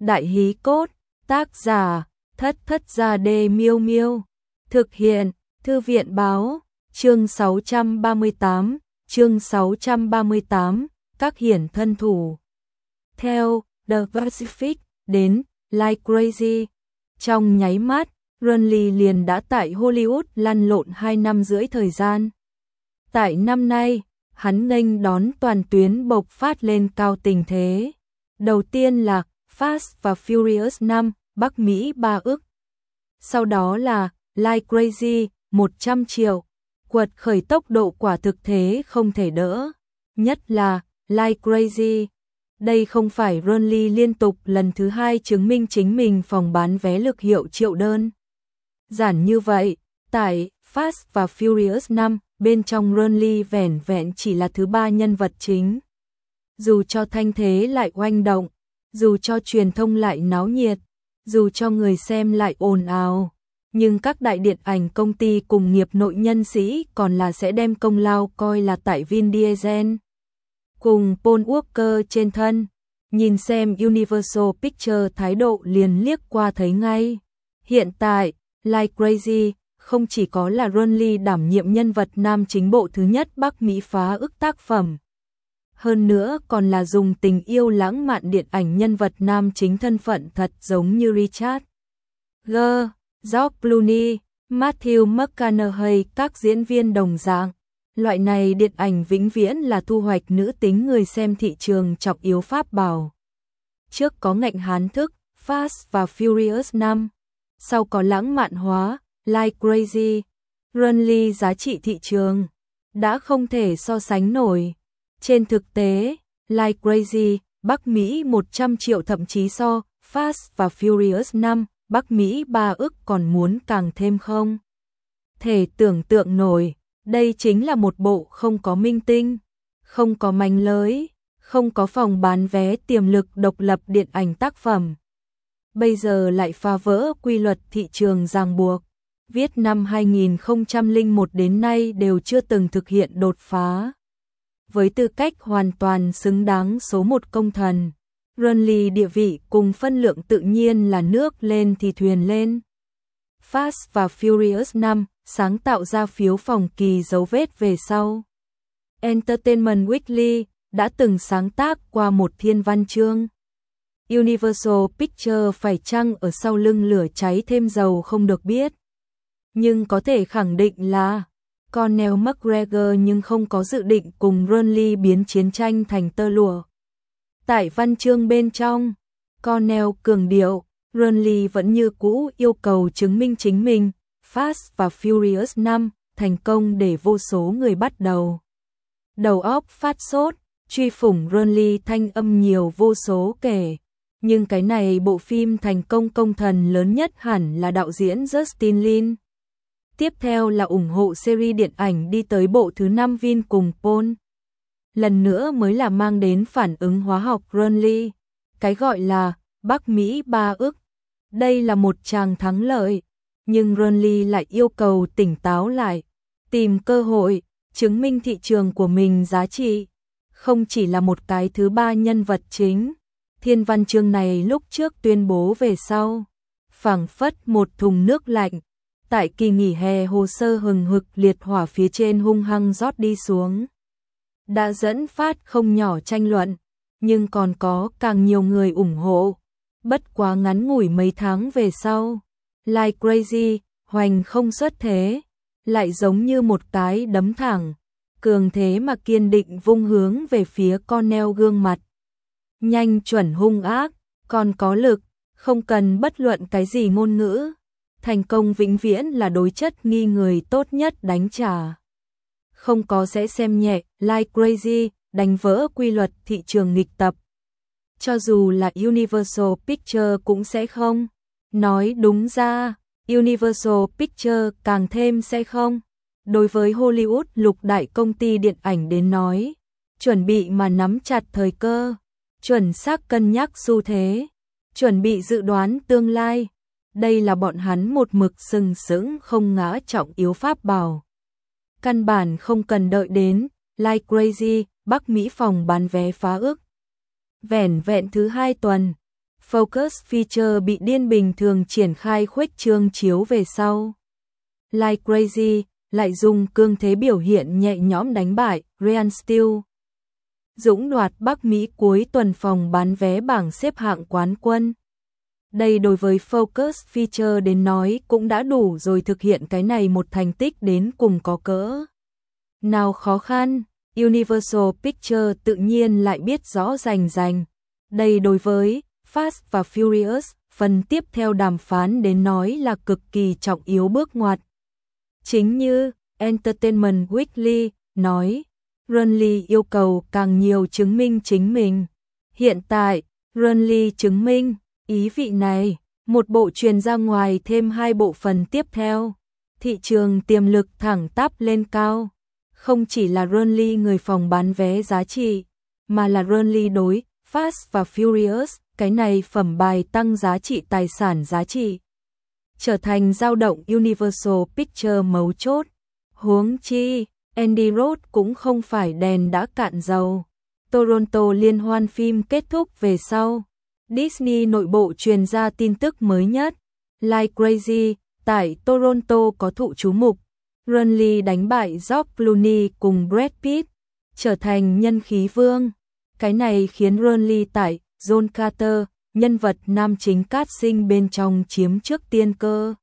Đại hí cốt, tác giả, Thất Thất Gia Đê Miêu Miêu. Thực hiện, Thư viện báo, chương 638, các hiển thân thủ. Theo The Pacific, đến Like Crazy. Trong nháy mắt, Renly liền đã tại Hollywood lăn lộn 2 năm rưỡi thời gian. Tại năm nay, hắn nghênh đón toàn tuyến bộc phát lên cao tình thế. Đầu tiên là Fast và Furious 5, Bắc Mỹ 3 ức. Sau đó là Like Crazy, 100 triệu. Quật khởi tốc độ quả thực thế không thể đỡ. Nhất là Like Crazy. Đây không phải Renly liên tục lần thứ 2 chứng minh chính mình phòng bán vé lực hiệu triệu đơn. Giản như vậy, tại Fast và Furious 5, bên trong Renly vẻn vẹn chỉ là thứ 3 nhân vật chính. Dù cho thanh thế lại oanh động, dù cho truyền thông lại náo nhiệt, dù cho người xem lại ồn ào, nhưng các đại điện ảnh công ty cùng nghiệp nội nhân sĩ còn là sẽ đem công lao coi là tại Vin Diesel cùng Paul Walker trên thân. Nhìn xem Universal Pictures thái độ liền liếc qua thấy ngay. Hiện tại, Like Crazy không chỉ có là Renly đảm nhiệm nhân vật nam chính bộ thứ nhất Bắc Mỹ phá ức tác phẩm. Hơn nữa còn là dùng tình yêu lãng mạn điện ảnh nhân vật nam chính thân phận thật giống như Richard Gere, George Clooney, Matthew McConaughey các diễn viên đồng dạng. Loại này điện ảnh vĩnh viễn là thu hoạch nữ tính người xem thị trường trọng yếu pháp bảo. Trước có ngạnh hán thức, Fast và Furious 5, sau có lãng mạn hóa, Like Crazy. Renly giá trị thị trường đã không thể so sánh nổi. Trên thực tế, Like Crazy, Bắc Mỹ 100 triệu thậm chí so, Fast và Furious 5, Bắc Mỹ 3 ức còn muốn càng thêm không thể tưởng tượng nổi. Đây chính là một bộ không có minh tinh, không có mánh lới, không có phòng bán vé tiềm lực độc lập điện ảnh tác phẩm. Bây giờ lại phá vỡ quy luật thị trường ràng buộc, viết năm 2001 đến nay đều chưa từng thực hiện đột phá. Với tư cách hoàn toàn xứng đáng số 1 công thần, Renly địa vị cùng phân lượng tự nhiên là nước lên thì thuyền lên. Fast và Furious 5 sáng tạo ra phiếu phòng kỳ dấu vết về sau. Entertainment Weekly đã từng sáng tác qua một thiên văn chương. Universal Pictures phải chăng ở sau lưng lửa cháy thêm dầu không được biết. Nhưng có thể khẳng định là Conor McGregor nhưng không có dự định cùng Renly biến chiến tranh thành tơ lụa. Tại văn chương bên trong, Conor cường điệu, Renly vẫn như cũ yêu cầu chứng minh chính mình. Fast và Furious 5 thành công để vô số người bắt đầu óc phát sốt, truy phủng Renly thanh âm nhiều vô số kể. Nhưng cái này bộ phim thành công công thần lớn nhất hẳn là đạo diễn Justin Lin. Tiếp theo là ủng hộ series điện ảnh đi tới bộ thứ 5 Vin cùng Paul. Lần nữa mới là mang đến phản ứng hóa học Renly. Cái gọi là Bắc Mỹ 3 ức. Đây là một tràng thắng lợi. Nhưng Renly lại yêu cầu tỉnh táo lại, tìm cơ hội, chứng minh thị trường của mình giá trị. Không chỉ là một cái thứ 3 nhân vật chính. Thiên văn chương này lúc trước tuyên bố về sau, phảng phất một thùng nước lạnh. Tại kỳ nghỉ hè hồ sơ hừng hực liệt hỏa phía trên hung hăng rót đi xuống. Đã dẫn phát không nhỏ tranh luận, nhưng còn có càng nhiều người ủng hộ. Bất quá ngắn ngủi mấy tháng về sau, Like Crazy, hoành không xuất thế, lại giống như một cái đấm thẳng, cường thế mà kiên định vung hướng về phía Conor gương mặt. Nhanh chuẩn hung ác, còn có lực, không cần bất luận cái gì ngôn ngữ. Thành công vĩnh viễn là đối chất nghi người tốt nhất đánh trả. Không có sẽ xem nhẹ, Like Crazy, đánh vỡ quy luật thị trường nghịch tập. Cho dù là Universal Pictures cũng sẽ không. Nói đúng ra, Universal Pictures càng thêm sẽ không. Đối với Hollywood lục đại công ty điện ảnh đến nói, chuẩn bị mà nắm chặt thời cơ, chuẩn xác cân nhắc xu thế, chuẩn bị dự đoán tương lai. Đây là bọn hắn một mực sừng sững không ngã trọng yếu pháp bảo. Căn bản không cần đợi đến Like Crazy, Bắc Mỹ phòng bán vé phá ức. Vẻn vẹn thứ 2 tuần, Focus Feature bị điên bình thường triển khai khuếch trương chiếu về sau. Like Crazy lại dùng cương thế biểu hiện nhẹ nhõm đánh bại Real Steel. Dũng đoạt Bắc Mỹ cuối tuần phòng bán vé bảng xếp hạng quán quân. Đây đối với Focus Feature đến nói cũng đã đủ rồi, thực hiện cái này một thành tích đến cùng có cỡ nào khó khăn. Universal Pictures tự nhiên lại biết rõ rành rành. Đây đối với Fast và Furious, phần tiếp theo đàm phán đến nói là cực kỳ trọng yếu bước ngoặt. Chính như Entertainment Weekly nói, Rowley yêu cầu càng nhiều chứng minh chính mình. Hiện tại, Rowley chứng minh ý vị này, một bộ truyền ra ngoài thêm 2 bộ phần tiếp theo. Thị trường tiềm lực thẳng tắp lên cao. Không chỉ là Rowley người phòng bán vé giá trị, mà là Rowley đối Fast và Furious, cái này phẩm bài tăng giá trị tài sản giá trị. Trở thành dao động Universal Pictures mấu chốt. Huống chi, Andy Roth cũng không phải đèn đã cạn dầu. Toronto liên hoan phim kết thúc về sau. Disney nội bộ truyền ra tin tức mới nhất. Like Crazy, tại Toronto có thụ chú mục. Rowley đánh bại George Clooney cùng Brad Pitt, trở thành nhân khí vương. Cái này khiến Rowley tại John Carter, nhân vật nam chính casting bên trong chiếm trước tiên cơ.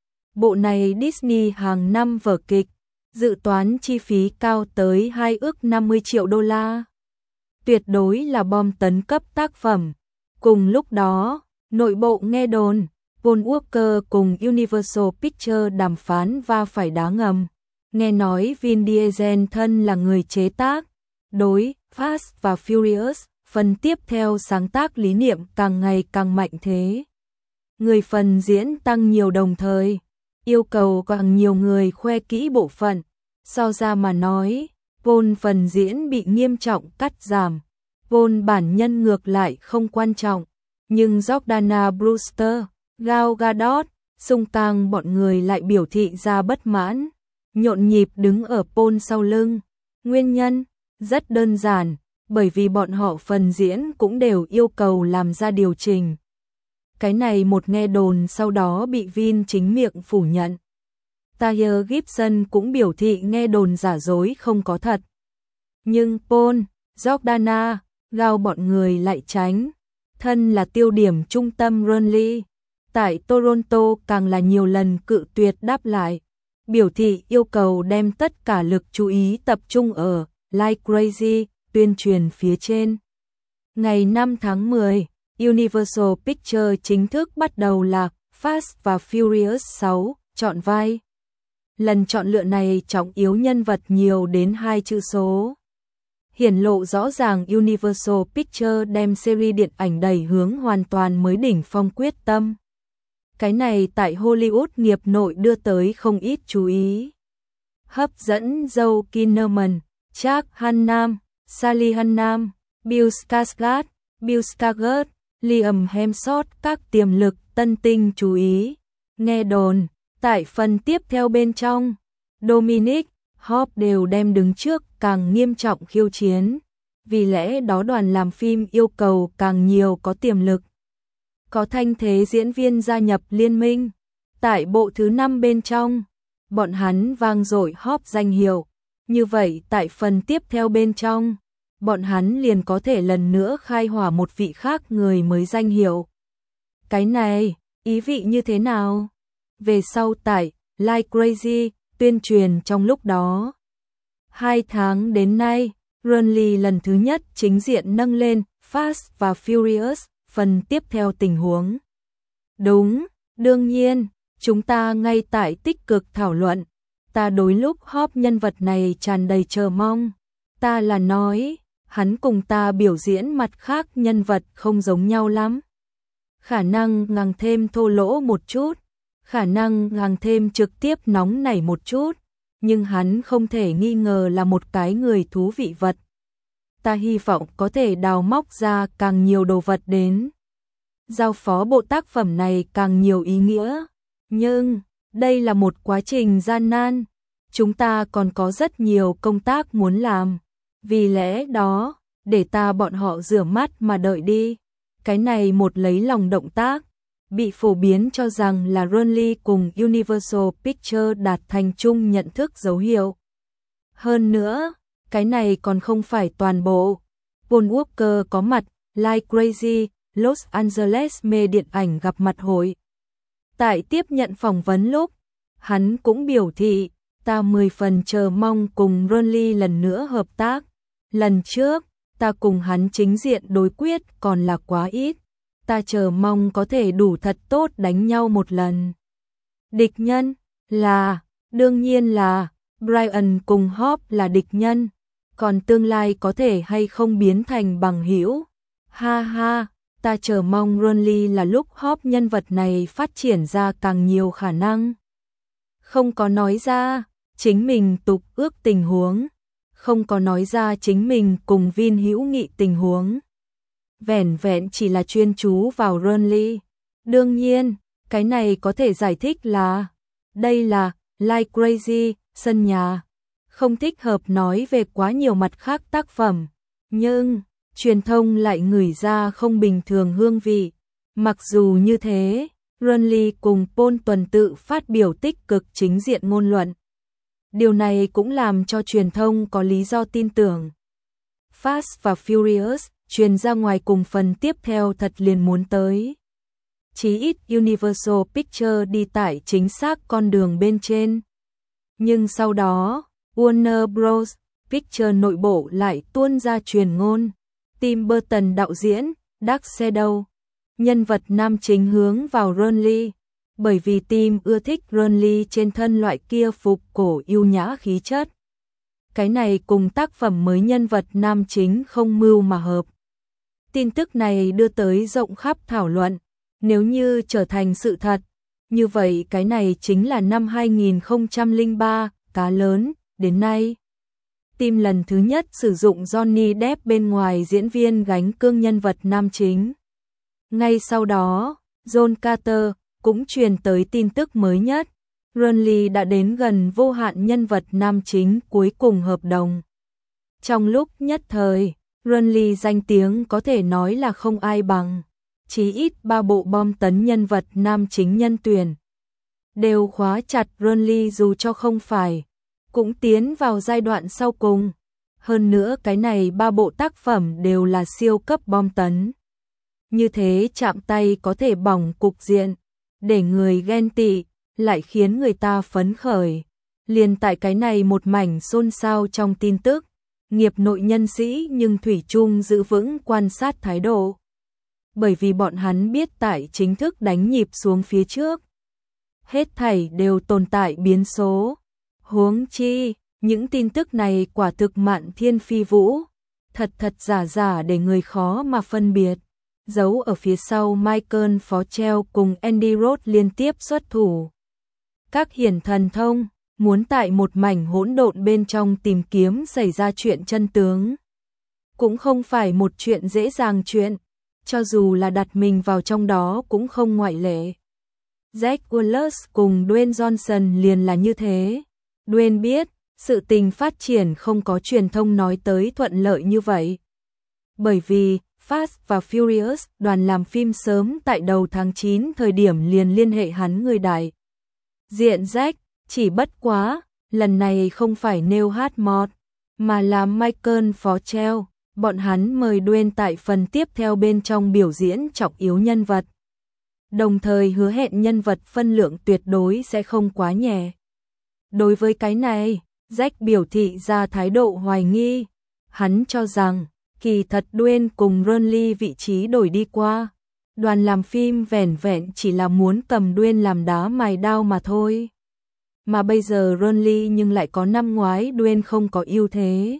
Bộ này Disney hàng năm vở kịch, dự toán chi phí cao tới 2 ức 50 triệu đô la. Tuyệt đối là bom tấn cấp tác phẩm. Cùng lúc đó, nội bộ nghe đồn, Paul Walker cùng Universal Pictures đàm phán va phải đá ngầm. Nghe nói Vin Diesel thân là người chế tác. Đối Fast và Furious, phần tiếp theo sáng tác lý niệm càng ngày càng mạnh thế. Người phần diễn tăng nhiều đồng thời, yêu cầu càng nhiều người khoe kỹ bộ phận. So ra mà nói, Paul phần diễn bị nghiêm trọng cắt giảm. Paul bản nhân ngược lại không quan trọng, nhưng Jordana Brewster, Gal Gadot, Sung Kang bọn người lại biểu thị ra bất mãn, nhộn nhịp đứng ở Paul sau lưng. Nguyên nhân rất đơn giản, bởi vì bọn họ phần diễn cũng đều yêu cầu làm ra điều chỉnh. Cái này một nghe đồn sau đó bị Vin chính miệng phủ nhận. Taya Gibson cũng biểu thị nghe đồn giả dối không có thật. Nhưng Paul, Jordana, Gal bọn người lại tránh. Thân là tiêu điểm trung tâm Rowley, tại Toronto càng là nhiều lần cự tuyệt đáp lại. Biểu thị yêu cầu đem tất cả lực chú ý tập trung ở Like Crazy, tuyên truyền phía trên. Ngày 5 tháng 10, Universal Pictures chính thức bắt đầu là Fast và Furious 6, chọn vai. Lần chọn lựa này trọng yếu nhân vật nhiều đến 2 chữ số. Hiển lộ rõ ràng Universal Pictures đem series điện ảnh đẩy hướng hoàn toàn mới đỉnh phong quyết tâm. Cái này tại Hollywood nghiệp nội đưa tới không ít chú ý. Hấp dẫn Joe Kinnaman, Jack Hannam, Sally Hannam, Bill Skarsgård, Liam Hemsworth, các tiềm lực tân tinh chú ý. Nghe đồn, tại phần tiếp theo bên trong, Dominic Hope đều đem đứng trước càng nghiêm trọng khiêu chiến. Vì lẽ đó đoàn làm phim yêu cầu càng nhiều có tiềm lực, có thanh thế diễn viên gia nhập liên minh. Tại bộ thứ 5 bên trong, bọn hắn vang dội Hope danh hiệu. Như vậy tại phần tiếp theo bên trong, bọn hắn liền có thể lần nữa khai hỏa một vị khác người mới danh hiệu. Cái này, ý vị như thế nào? Về sau tại Like Crazy, tuyên truyền trong lúc đó. 2 tháng đến nay, Rowley lần thứ nhất chính diện nâng lên Fast và Furious, phần tiếp theo tình huống. Đúng, đương nhiên, chúng ta ngay tại tích cực thảo luận. Ta đối lúc Hope nhân vật này tràn đầy chờ mong. Ta là nói, hắn cùng ta biểu diễn mặt khác nhân vật không giống nhau lắm. Khả năng ngằng thêm thô lỗ một chút, khả năng ngằng thêm trực tiếp nóng nảy một chút, nhưng hắn không thể nghi ngờ là một cái người thú vị vật. Ta hy vọng có thể đào móc ra càng nhiều đồ vật đến. Giao phó bộ tác phẩm này càng nhiều ý nghĩa. Nhưng, đây là một quá trình gian nan. Chúng ta còn có rất nhiều công tác muốn làm. Vì lẽ đó, để ta bọn họ rửa mắt mà đợi đi. Cái này một lấy lòng động tác, bị phổ biến cho rằng là Rowley cùng Universal Pictures đạt thành chung nhận thức dấu hiệu. Hơn nữa, cái này còn không phải toàn bộ. Paul Walker có mặt, Like Crazy, Los Angeles mê điện ảnh gặp mặt hội. Tại tiếp nhận phỏng vấn lúc, hắn cũng biểu thị, ta 10 phần chờ mong cùng Rowley lần nữa hợp tác. Lần trước, ta cùng hắn chính diện đối quyết còn là quá ít. Ta chờ mong có thể đủ thật tốt đánh nhau một lần. Địch nhân là, đương nhiên là, Brian cùng Hope là địch nhân. Còn tương lai có thể hay không biến thành bằng hữu. Ha ha, ta chờ mong Rowley là lúc Hope nhân vật này phát triển ra càng nhiều khả năng. Không có nói ra, chính mình tục ước tình huống. Không có nói ra chính mình cùng Vin hữu nghị tình huống. Vẻn vẹn chỉ là chuyên chú vào Rowley. Đương nhiên, cái này có thể giải thích là đây là Like Crazy, sân nhà. Không thích hợp nói về quá nhiều mặt khác tác phẩm. Nhưng, truyền thông lại ngửi ra không bình thường hương vị. Mặc dù như thế, Rowley cùng Paul tuần tự phát biểu tích cực chính diện ngôn luận. Điều này cũng làm cho truyền thông có lý do tin tưởng. Fast và Furious truyền ra ngoài cùng phần tiếp theo thật liền muốn tới. Chí ít Universal Pictures đi tại chính xác con đường bên trên. Nhưng sau đó, Warner Bros. Pictures nội bộ lại tuôn ra truyền ngôn. Tim Burton đạo diễn, Dark Shadow, nhân vật nam chính hướng vào Rowley. Bởi vì Tim ưa thích Rowley trên thân loại kia phục cổ yêu nhã khí chất. Cái này cùng tác phẩm mới nhân vật nam chính không mưu mà hợp. Tin tức này đưa tới rộng khắp thảo luận. Nếu như trở thành sự thật, như vậy cái này chính là năm 2003, cá lớn, đến nay. Tim lần thứ nhất sử dụng Johnny Depp bên ngoài diễn viên gánh cương nhân vật nam chính. Ngay sau đó, John Carter cũng truyền tới tin tức mới nhất. Rowley đã đến gần vô hạn nhân vật nam chính cuối cùng hợp đồng. Trong lúc nhất thời, Rowley danh tiếng có thể nói là không ai bằng. Chí ít 3 bộ bom tấn nhân vật nam chính nhân tuyển đều khóa chặt Rowley dù cho không phải, cũng tiến vào giai đoạn sau cùng. Hơn nữa cái này 3 bộ tác phẩm đều là siêu cấp bom tấn. Như thế chạm tay có thể bỏng cục diện, để người ghen tị, lại khiến người ta phấn khởi. Liền tại cái này một mảnh xôn xao trong tin tức, nghiệp nội nhân sĩ nhưng thủy chung giữ vững quan sát thái độ. Bởi vì bọn hắn biết tại chính thức đánh nhịp xuống phía trước, hết thảy đều tồn tại biến số. Huống chi, những tin tức này quả thực mạn thiên phi vũ, thật giả để người khó mà phân biệt. Giấu ở phía sau Michael Fochel cùng Andy Roth liên tiếp xuất thủ. Các hiển thần thông muốn tại một mảnh hỗn độn bên trong tìm kiếm xảy ra chuyện chân tướng. Cũng không phải một chuyện dễ dàng chuyện, cho dù là đặt mình vào trong đó cũng không ngoại lệ. Jack Wallace cùng Dwayne Johnson liền là như thế. Dwayne biết, sự tình phát triển không có truyền thông nói tới thuận lợi như vậy. Bởi vì, Fast và Furious đoàn làm phim sớm tại đầu tháng 9 thời điểm liền liên hệ hắn người đại diện Jack, chỉ bất quá, lần này không phải Neil Hartmore, mà là Michael Fochel. Bọn hắn mời Dwayne tại phần tiếp theo bên trong biểu diễn trọng yếu nhân vật. Đồng thời hứa hẹn nhân vật phân lượng tuyệt đối sẽ không quá nhẹ. Đối với cái này, Jack biểu thị ra thái độ hoài nghi. Hắn cho rằng, kỳ thật Dwayne cùng Rowley vị trí đổi đi qua. Đoàn làm phim vẻn vẹn chỉ là muốn cầm Dwayne làm đá mài đao mà thôi. Mà bây giờ Rowley nhưng lại có năm ngoái Dwayne không có ưu thế.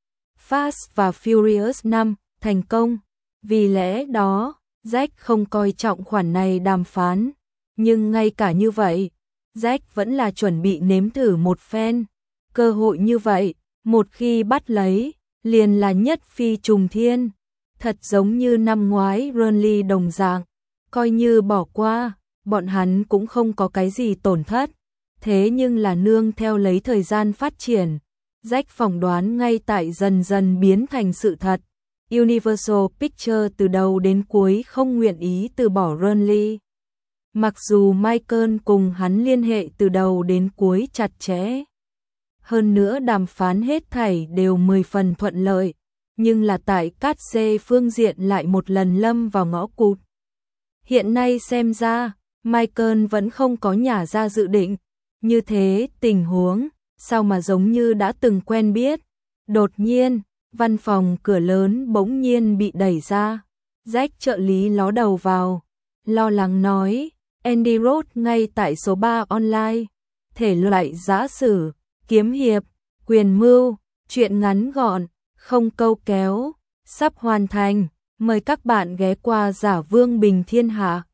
Fast và Furious 5 thành công. Vì lẽ đó, Jack không coi trọng khoản này đàm phán. Nhưng ngay cả như vậy, Jack vẫn là chuẩn bị nếm thử một phen. Cơ hội như vậy, một khi bắt lấy, liền là nhất phi trùng thiên. Thật giống như năm ngoái Rowley đồng dạng. Coi như bỏ qua, bọn hắn cũng không có cái gì tổn thất. Thế nhưng là nương theo lấy thời gian phát triển, Jack phỏng đoán ngay tại dần dần biến thành sự thật. Universal Pictures từ đầu đến cuối không nguyện ý từ bỏ Burnley. Mặc dù Michael cùng hắn liên hệ từ đầu đến cuối chặt chẽ. Hơn nữa đàm phán hết thảy đều 10 phần thuận lợi, nhưng là tại cát xê phương diện lại một lần lâm vào ngõ cụt. Hiện nay xem ra, Michael vẫn không có nhả ra dự định, như thế tình huống, sao mà giống như đã từng quen biết. Đột nhiên, văn phòng cửa lớn bỗng nhiên bị đẩy ra, Jack trợ lý ló đầu vào, lo lắng nói, Andy Roth ngay tại số 3 online, thể loại giã sử, kiếm hiệp, quyền mưu, truyện ngắn gọn, không câu kéo, sắp hoàn thành, mời các bạn ghé qua Giả Vương Bình Thiên Hạ.